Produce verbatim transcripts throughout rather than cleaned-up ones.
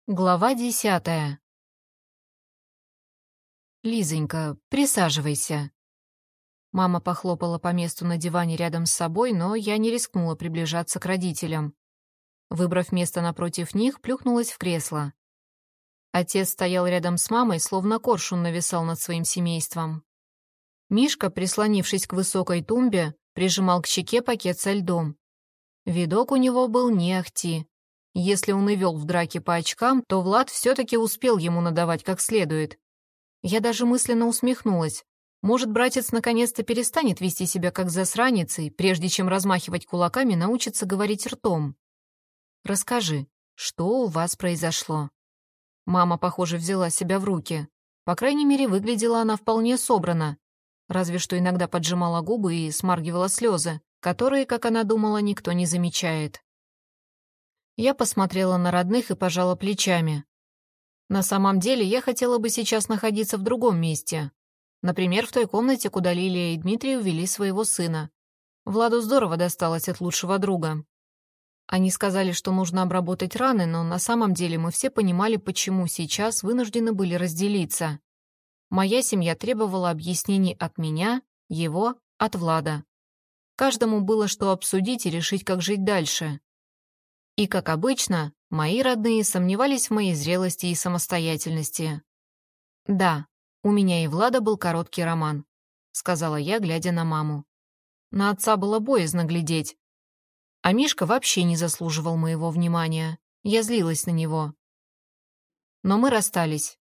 Глава десятая. «Лизонька, присаживайся». Мама похлопала по месту на диване рядом с собой, но я не рискнула приближаться к родителям. Выбрав место напротив них, плюхнулась в кресло. Отец стоял рядом с мамой, словно коршун нависал над своим семейством. Мишка, прислонившись к высокой тумбе, прижимал к щеке пакет со льдом. Видок у него был не ахти. Если он и вел в драке по очкам, то Влад все-таки успел ему надавать как следует. Я даже мысленно усмехнулась. Может, братец наконец-то перестанет вести себя как засранец и, прежде чем размахивать кулаками, научится говорить ртом. «Расскажи, что у вас произошло?» Мама, похоже, взяла себя в руки. По крайней мере, выглядела она вполне собрана. Разве что иногда поджимала губы и смаргивала слезы, которые, как она думала, никто не замечает. Я посмотрела на родных и пожала плечами. На самом деле, я хотела бы сейчас находиться в другом месте. Например, в той комнате, куда Лилия и Дмитрий увели своего сына. Владу здорово досталось от лучшего друга. Они сказали, что нужно обработать раны, но на самом деле мы все понимали, почему сейчас вынуждены были разделиться. Моя семья требовала объяснений от меня, его, от Влада. Каждому было что обсудить и решить, как жить дальше. И, как обычно, мои родные сомневались в моей зрелости и самостоятельности. «Да, у меня и Влада был короткий роман», — сказала я, глядя на маму. На отца было боязно глядеть. А Мишка вообще не заслуживал моего внимания. Я злилась на него. Но мы расстались.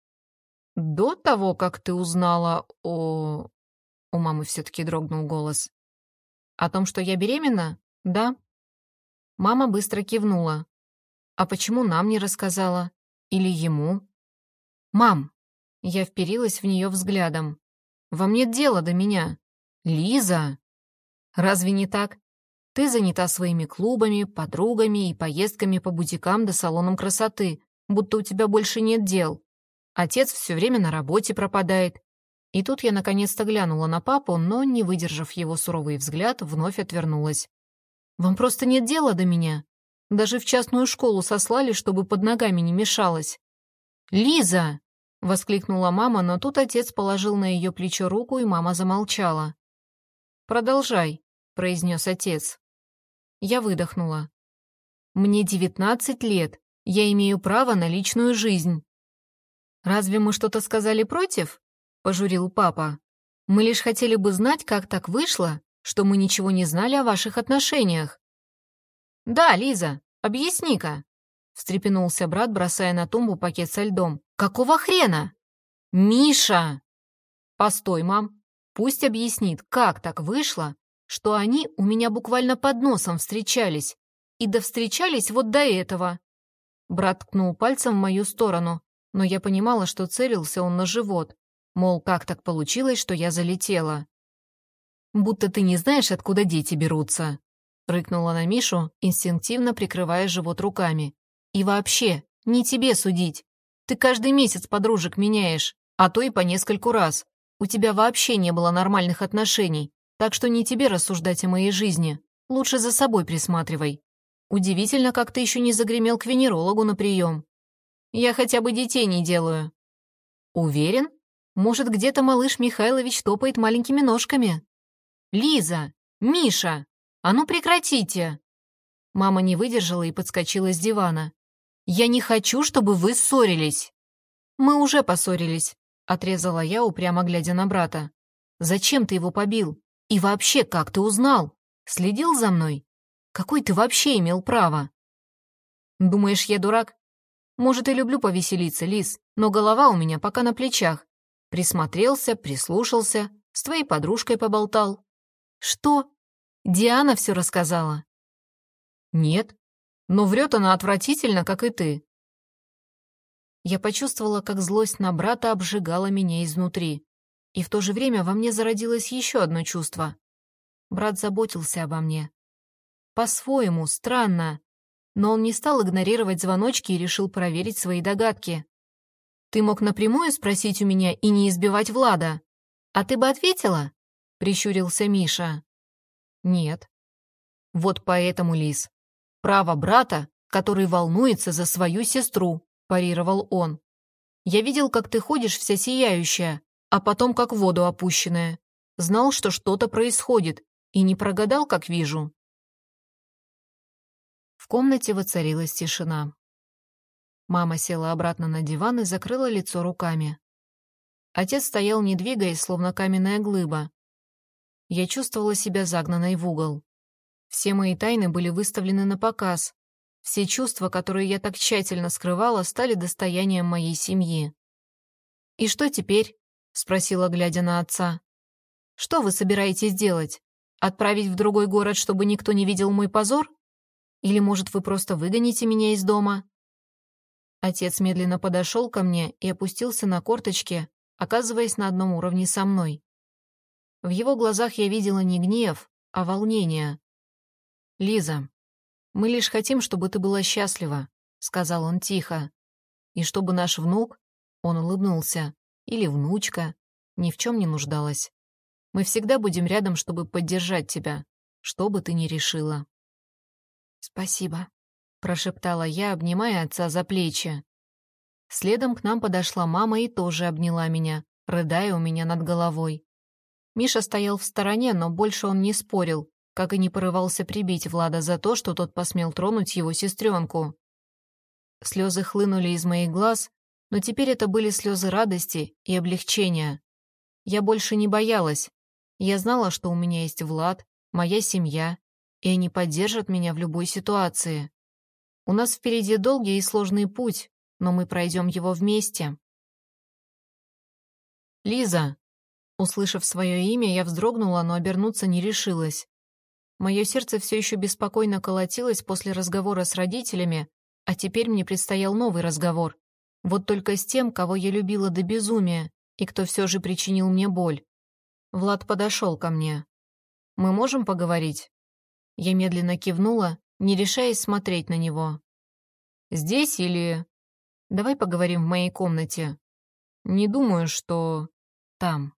«До того, как ты узнала о...» У мамы все-таки дрогнул голос. «О том, что я беременна? Да». Мама быстро кивнула. «А почему нам не рассказала? Или ему?» «Мам!» Я вперилась в нее взглядом. «Вам нет дела до меня». «Лиза!» «Разве не так? Ты занята своими клубами, подругами и поездками по бутикам да салонам красоты, будто у тебя больше нет дел. Отец все время на работе пропадает». И тут я наконец-то глянула на папу, но, не выдержав его суровый взгляд, вновь отвернулась. «Вам просто нет дела до меня. Даже в частную школу сослали, чтобы под ногами не мешалось». «Лиза!» — воскликнула мама, но тут отец положил на ее плечо руку, и мама замолчала. «Продолжай», — произнес отец. Я выдохнула. «Мне девятнадцать лет. Я имею право на личную жизнь». «Разве мы что-то сказали против?» — пожурил папа. «Мы лишь хотели бы знать, как так вышло, что мы ничего не знали о ваших отношениях». «Да, Лиза, объясни-ка», — встрепенулся брат, бросая на тумбу пакет со льдом. «Какого хрена?» «Миша!» «Постой, мам. Пусть объяснит, как так вышло, что они у меня буквально под носом встречались. И да встречались вот до этого». Брат ткнул пальцем в мою сторону, но я понимала, что целился он на живот. Мол, как так получилось, что я залетела. «Будто ты не знаешь, откуда дети берутся», — рыкнула на Мишу, инстинктивно прикрывая живот руками. «И вообще, не тебе судить. Ты каждый месяц подружек меняешь, а то и по нескольку раз. У тебя вообще не было нормальных отношений, так что не тебе рассуждать о моей жизни. Лучше за собой присматривай. Удивительно, как ты еще не загремел к венерологу на прием. Я хотя бы детей не делаю». «Уверен? Может, где-то малыш Михайлович топает маленькими ножками?» «Лиза! Миша! А ну прекратите!» Мама не выдержала и подскочила с дивана. «Я не хочу, чтобы вы ссорились!» «Мы уже поссорились», — отрезала я, упрямо глядя на брата. «Зачем ты его побил? И вообще, как ты узнал? Следил за мной? Какой ты вообще имел право?» «Думаешь, я дурак? Может, и люблю повеселиться, Лиз, но голова у меня пока на плечах. Присмотрелся, прислушался, с твоей подружкой поболтал». «Что? Диана все рассказала?» «Нет, но врет она отвратительно, как и ты». Я почувствовала, как злость на брата обжигала меня изнутри. И в то же время во мне зародилось еще одно чувство. Брат заботился обо мне. По-своему, странно, но он не стал игнорировать звоночки и решил проверить свои догадки. «Ты мог напрямую спросить у меня и не избивать Влада. А ты бы ответила?» — прищурился Миша. «Нет». «Вот поэтому, Лиз, право брата, который волнуется за свою сестру. парировал он. «Я видел, как ты ходишь вся сияющая, а потом как в воду опущенная. Знал, что что-то происходит, и не прогадал, как вижу». В комнате воцарилась тишина. Мама села обратно на диван и закрыла лицо руками. Отец стоял, не двигаясь, словно каменная глыба. Я чувствовала себя загнанной в угол. Все мои тайны были выставлены на показ. Все чувства, которые я так тщательно скрывала, стали достоянием моей семьи. «И что теперь?» — спросила, глядя на отца. «Что вы собираетесь делать? Отправить в другой город, чтобы никто не видел мой позор? Или, может, вы просто выгоните меня из дома?» Отец медленно подошел ко мне и опустился на корточки, оказываясь на одном уровне со мной. В его глазах я видела не гнев, а волнение. «Лиза, мы лишь хотим, чтобы ты была счастлива», — сказал он тихо. «И чтобы наш внук, — он улыбнулся, — или внучка, ни в чем не нуждалась. Мы всегда будем рядом, чтобы поддержать тебя, что бы ты ни решила». «Спасибо», — прошептала я, обнимая отца за плечи. Следом к нам подошла мама и тоже обняла меня, рыдая у меня над головой. Миша стоял в стороне, но больше он не спорил, как и не порывался прибить Влада за то, что тот посмел тронуть его сестренку. Слезы хлынули из моих глаз, но теперь это были слезы радости и облегчения. Я больше не боялась. Я знала, что у меня есть Влад, моя семья, и они поддержат меня в любой ситуации. У нас впереди долгий и сложный путь, но мы пройдем его вместе. «Лиза!» Услышав свое имя, я вздрогнула, но обернуться не решилась. Мое сердце все еще беспокойно колотилось после разговора с родителями, а теперь мне предстоял новый разговор. Вот только с тем, кого я любила до безумия, и кто все же причинил мне боль. Влад подошел ко мне. «Мы можем поговорить?» Я медленно кивнула, не решаясь смотреть на него. «Здесь или...» «Давай поговорим в моей комнате». «Не думаю, что...» «Там».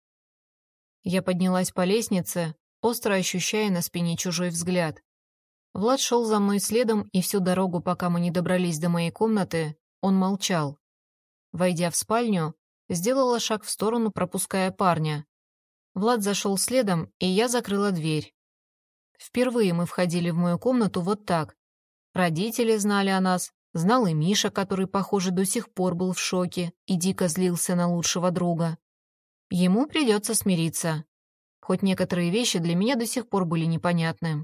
Я поднялась по лестнице, остро ощущая на спине чужой взгляд. Влад шел за мной следом, и всю дорогу, пока мы не добрались до моей комнаты, он молчал. Войдя в спальню, сделала шаг в сторону, пропуская парня. Влад зашел следом, и я закрыла дверь. Впервые мы входили в мою комнату вот так. Родители знали о нас, знал и Миша, который, похоже, до сих пор был в шоке и дико злился на лучшего друга. Ему придется смириться. Хоть некоторые вещи для меня до сих пор были непонятны.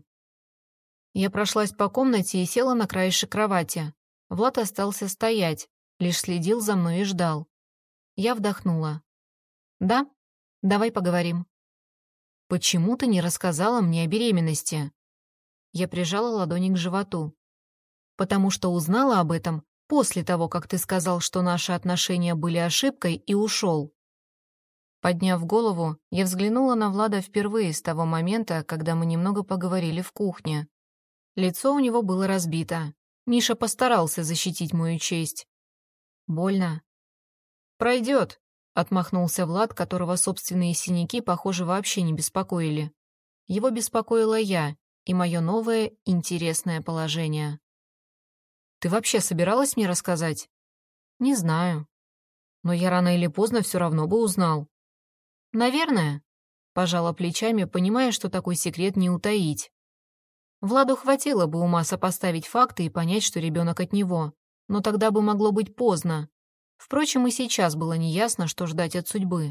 Я прошлась по комнате и села на краешек кровати. Влад остался стоять, лишь следил за мной и ждал. Я вдохнула. «Да, давай поговорим». «Почему ты не рассказала мне о беременности?» Я прижала ладони к животу. «Потому что узнала об этом после того, как ты сказал, что наши отношения были ошибкой, и ушел». Подняв голову, я взглянула на Влада впервые с того момента, когда мы немного поговорили в кухне. Лицо у него было разбито. Миша постарался защитить мою честь. «Больно?» «Пройдет», — отмахнулся Влад, которого собственные синяки, похоже, вообще не беспокоили. Его беспокоила я и мое новое интересное положение. «Ты вообще собиралась мне рассказать?» «Не знаю. Но я рано или поздно все равно бы узнал». «Наверное», — пожала плечами, понимая, что такой секрет не утаить. Владу хватило бы ума сопоставить факты и понять, что ребенок от него, но тогда бы могло быть поздно. Впрочем, и сейчас было неясно, что ждать от судьбы.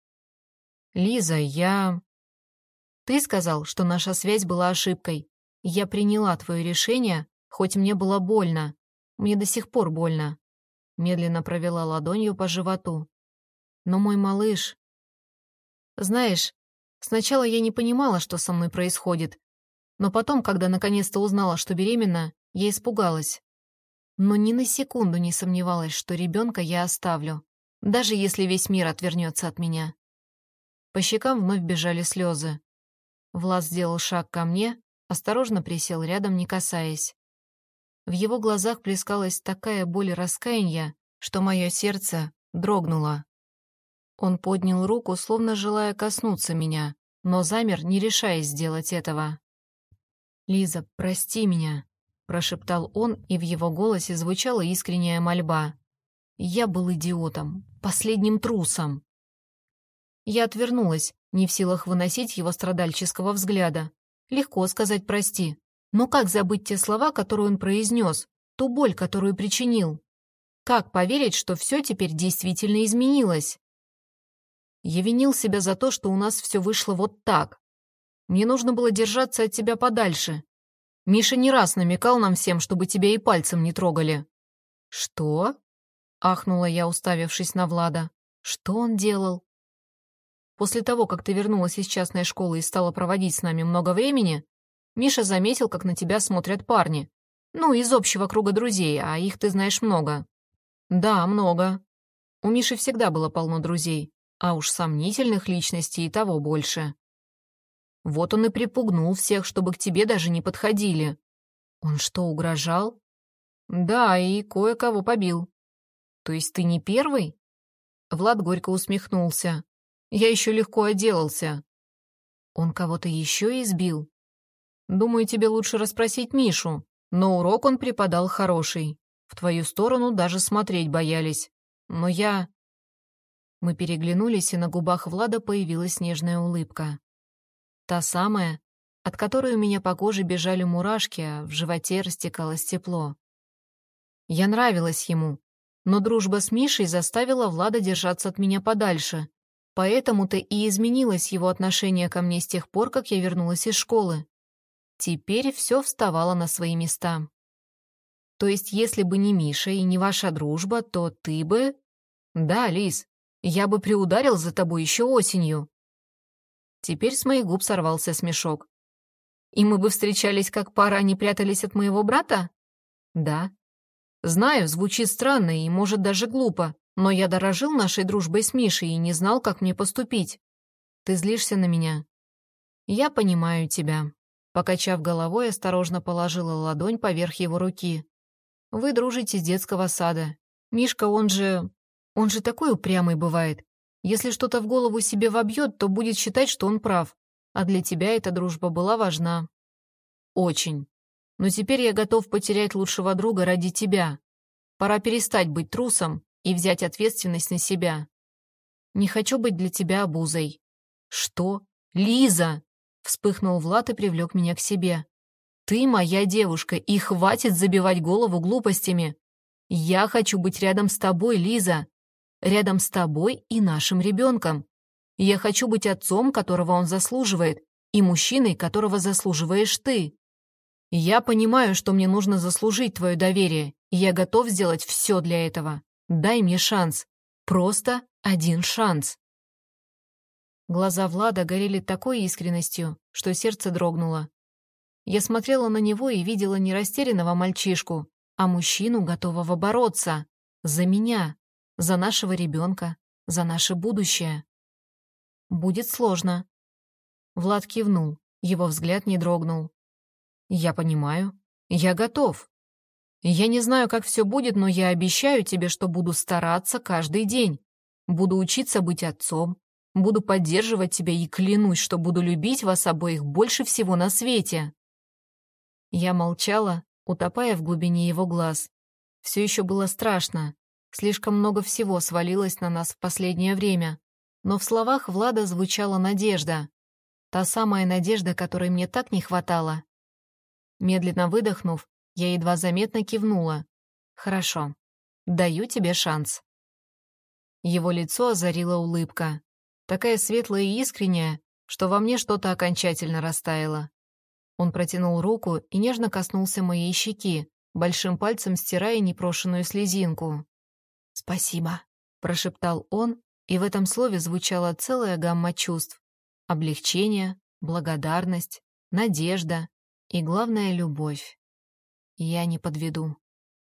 «Лиза, я...» «Ты сказал, что наша связь была ошибкой. Я приняла твое решение, хоть мне было больно. Мне до сих пор больно». Медленно провела ладонью по животу. «Но мой малыш...» «Знаешь, сначала я не понимала, что со мной происходит, но потом, когда наконец-то узнала, что беременна, я испугалась. Но ни на секунду не сомневалась, что ребенка я оставлю, даже если весь мир отвернется от меня». По щекам вновь бежали слезы. Влад сделал шаг ко мне, осторожно присел рядом, не касаясь. В его глазах плескалась такая боль и раскаяние, что мое сердце дрогнуло. Он поднял руку, словно желая коснуться меня, но замер, не решаясь сделать этого. «Лиза, прости меня», — прошептал он, и в его голосе звучала искренняя мольба. Я был идиотом, последним трусом. Я отвернулась, не в силах выносить его страдальческого взгляда. Легко сказать «прости». Но как забыть те слова, которые он произнес, ту боль, которую причинил? Как поверить, что все теперь действительно изменилось? Я винил себя за то, что у нас все вышло вот так. Мне нужно было держаться от тебя подальше. Миша не раз намекал нам всем, чтобы тебя и пальцем не трогали. «Что?» — ахнула я, уставившись на Влада. «Что он делал?» «После того, как ты вернулась из частной школы и стала проводить с нами много времени, Миша заметил, как на тебя смотрят парни. Ну, из общего круга друзей, а их ты знаешь много». «Да, много. У Миши всегда было полно друзей, а уж сомнительных личностей и того больше. Вот он и припугнул всех, чтобы к тебе даже не подходили». «Он что, угрожал?» «Да, и кое-кого побил». «То есть ты не первый?» Влад горько усмехнулся. «Я еще легко отделался». «Он кого-то еще избил?» «Думаю, тебе лучше расспросить Мишу, но урок он преподал хороший. В твою сторону даже смотреть боялись. Но я...» Мы переглянулись, и на губах Влада появилась нежная улыбка. Та самая, от которой у меня по коже бежали мурашки, а в животе растекалось тепло. Я нравилась ему, но дружба с Мишей заставила Влада держаться от меня подальше. Поэтому-то и изменилось его отношение ко мне с тех пор, как я вернулась из школы. Теперь все вставало на свои места. То есть, если бы не Миша и не ваша дружба, то ты бы... Да, Лиз, я бы приударил за тобой еще осенью. Теперь с моих губ сорвался смешок. И мы бы встречались как пара, а не прятались от моего брата? Да. Знаю, звучит странно и, может, даже глупо, но я дорожил нашей дружбой с Мишей и не знал, как мне поступить. Ты злишься на меня? Я понимаю тебя. Покачав головой, осторожно положила ладонь поверх его руки. Вы дружите с детского сада. Мишка, он же... Он же такой упрямый бывает. Если что-то в голову себе вобьет, то будет считать, что он прав. А для тебя эта дружба была важна. Очень. Но теперь я готов потерять лучшего друга ради тебя. Пора перестать быть трусом и взять ответственность на себя. Не хочу быть для тебя обузой. Что? Лиза! Вспыхнул Влад и привлек меня к себе. Ты моя девушка, и хватит забивать голову глупостями. Я хочу быть рядом с тобой, Лиза. Рядом с тобой и нашим ребенком. Я хочу быть отцом, которого он заслуживает, и мужчиной, которого заслуживаешь ты. Я понимаю, что мне нужно заслужить твое доверие, и я готов сделать все для этого. Дай мне шанс. Просто один шанс. Глаза Влада горели такой искренностью, что сердце дрогнуло. Я смотрела на него и видела не растерянного мальчишку, а мужчину, готового бороться. За меня. За нашего ребенка, за наше будущее. Будет сложно. Влад кивнул, его взгляд не дрогнул. Я понимаю, я готов. Я не знаю, как все будет, но я обещаю тебе, что буду стараться каждый день. Буду учиться быть отцом, буду поддерживать тебя и клянусь, что буду любить вас обоих больше всего на свете. Я молчала, утопая в глубине его глаз. Все еще было страшно. Слишком много всего свалилось на нас в последнее время. Но в словах Влада звучала надежда. Та самая надежда, которой мне так не хватало. Медленно выдохнув, я едва заметно кивнула. «Хорошо. Даю тебе шанс». Его лицо озарила улыбка. Такая светлая и искренняя, что во мне что-то окончательно растаяло. Он протянул руку и нежно коснулся моей щеки, большим пальцем стирая непрошенную слезинку. «Спасибо», — прошептал он, и в этом слове звучала целая гамма чувств. Облегчение, благодарность, надежда и, главное, любовь. Я не подведу.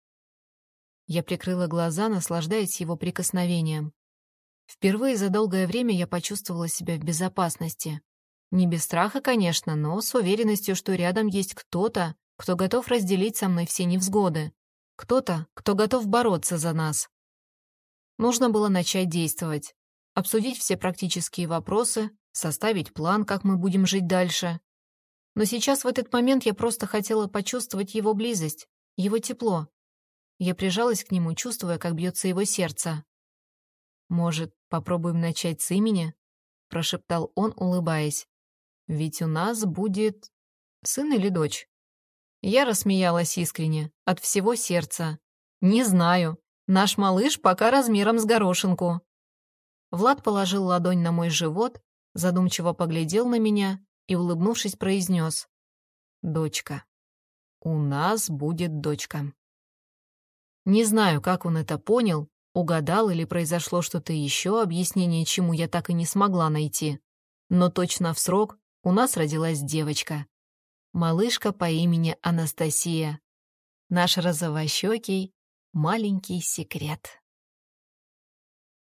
Я прикрыла глаза, наслаждаясь его прикосновением. Впервые за долгое время я почувствовала себя в безопасности. Не без страха, конечно, но с уверенностью, что рядом есть кто-то, кто готов разделить со мной все невзгоды. Кто-то, кто готов бороться за нас. Нужно было начать действовать, обсудить все практические вопросы, составить план, как мы будем жить дальше. Но сейчас, в этот момент, я просто хотела почувствовать его близость, его тепло. Я прижалась к нему, чувствуя, как бьется его сердце. «Может, попробуем начать с имени?» — прошептал он, улыбаясь. «Ведь у нас будет сын или дочь?» Я рассмеялась искренне, от всего сердца. «Не знаю. Наш малыш пока размером с горошинку». Влад положил ладонь на мой живот, задумчиво поглядел на меня и, улыбнувшись, произнес: «Дочка. У нас будет дочка». Не знаю, как он это понял, угадал или произошло что-то еще, объяснение чему я так и не смогла найти. Но точно в срок у нас родилась девочка. Малышка по имени Анастасия. Наш розовощекий маленький секрет.